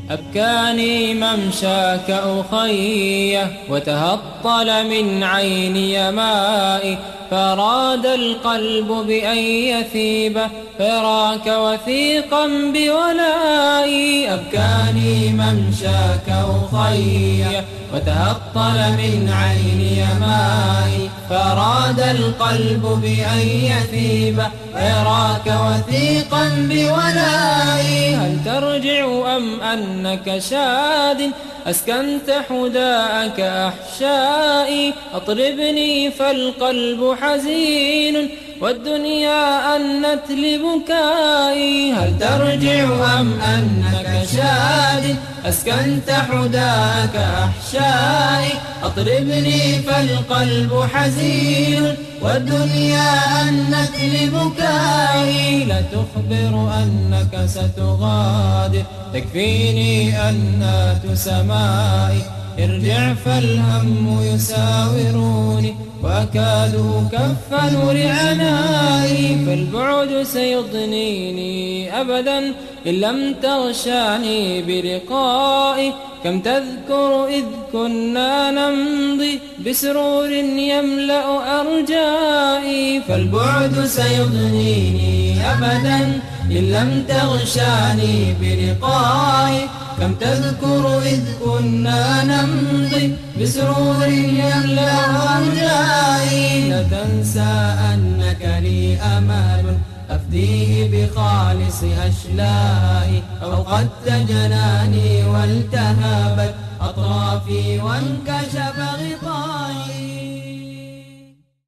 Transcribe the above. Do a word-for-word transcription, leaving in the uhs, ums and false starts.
أبكاني ممشاك أخي وتهطل من عيني مائي، فأراد القلب بأن يثيب فراك وثيقا بولائي. أبكاني ممشاك أخي وتهطل من عيني مائي، فأراد القلب بأن يثيب فراك وثيقا بولائي. هل ترجع أم أنك شاد أسكنت حداءك أحشائي؟ أطربني فالقلب حزين والدنيا أنت لبكائي. هل ترجع أم أنك شاد أسكنت حداءك أحشائي؟ أطربني فالقلب حزين والدنيا أنت لبكائي. لا تخبر أنك ستغادر تكفيني أنات سمائي، ارجع فالهم يساوروني وأكاد كف نور عنائي. فالبعد سيضنيني أبدا إن لم تغشاني بلقائي، كم تذكر إذ كنا نمضي بسرور يملأ أرجائي. فالبعد سيضنيني أبدا إن لم تغشاني بلقائي، كم تذكر إذ كنا نمضي بسرور يملأ أرجائي. لا تنسى أنك لي أمل أفديه بخالص أشلائي، أوقدت جناني والتهبت أطرافي وانكشف غطائي.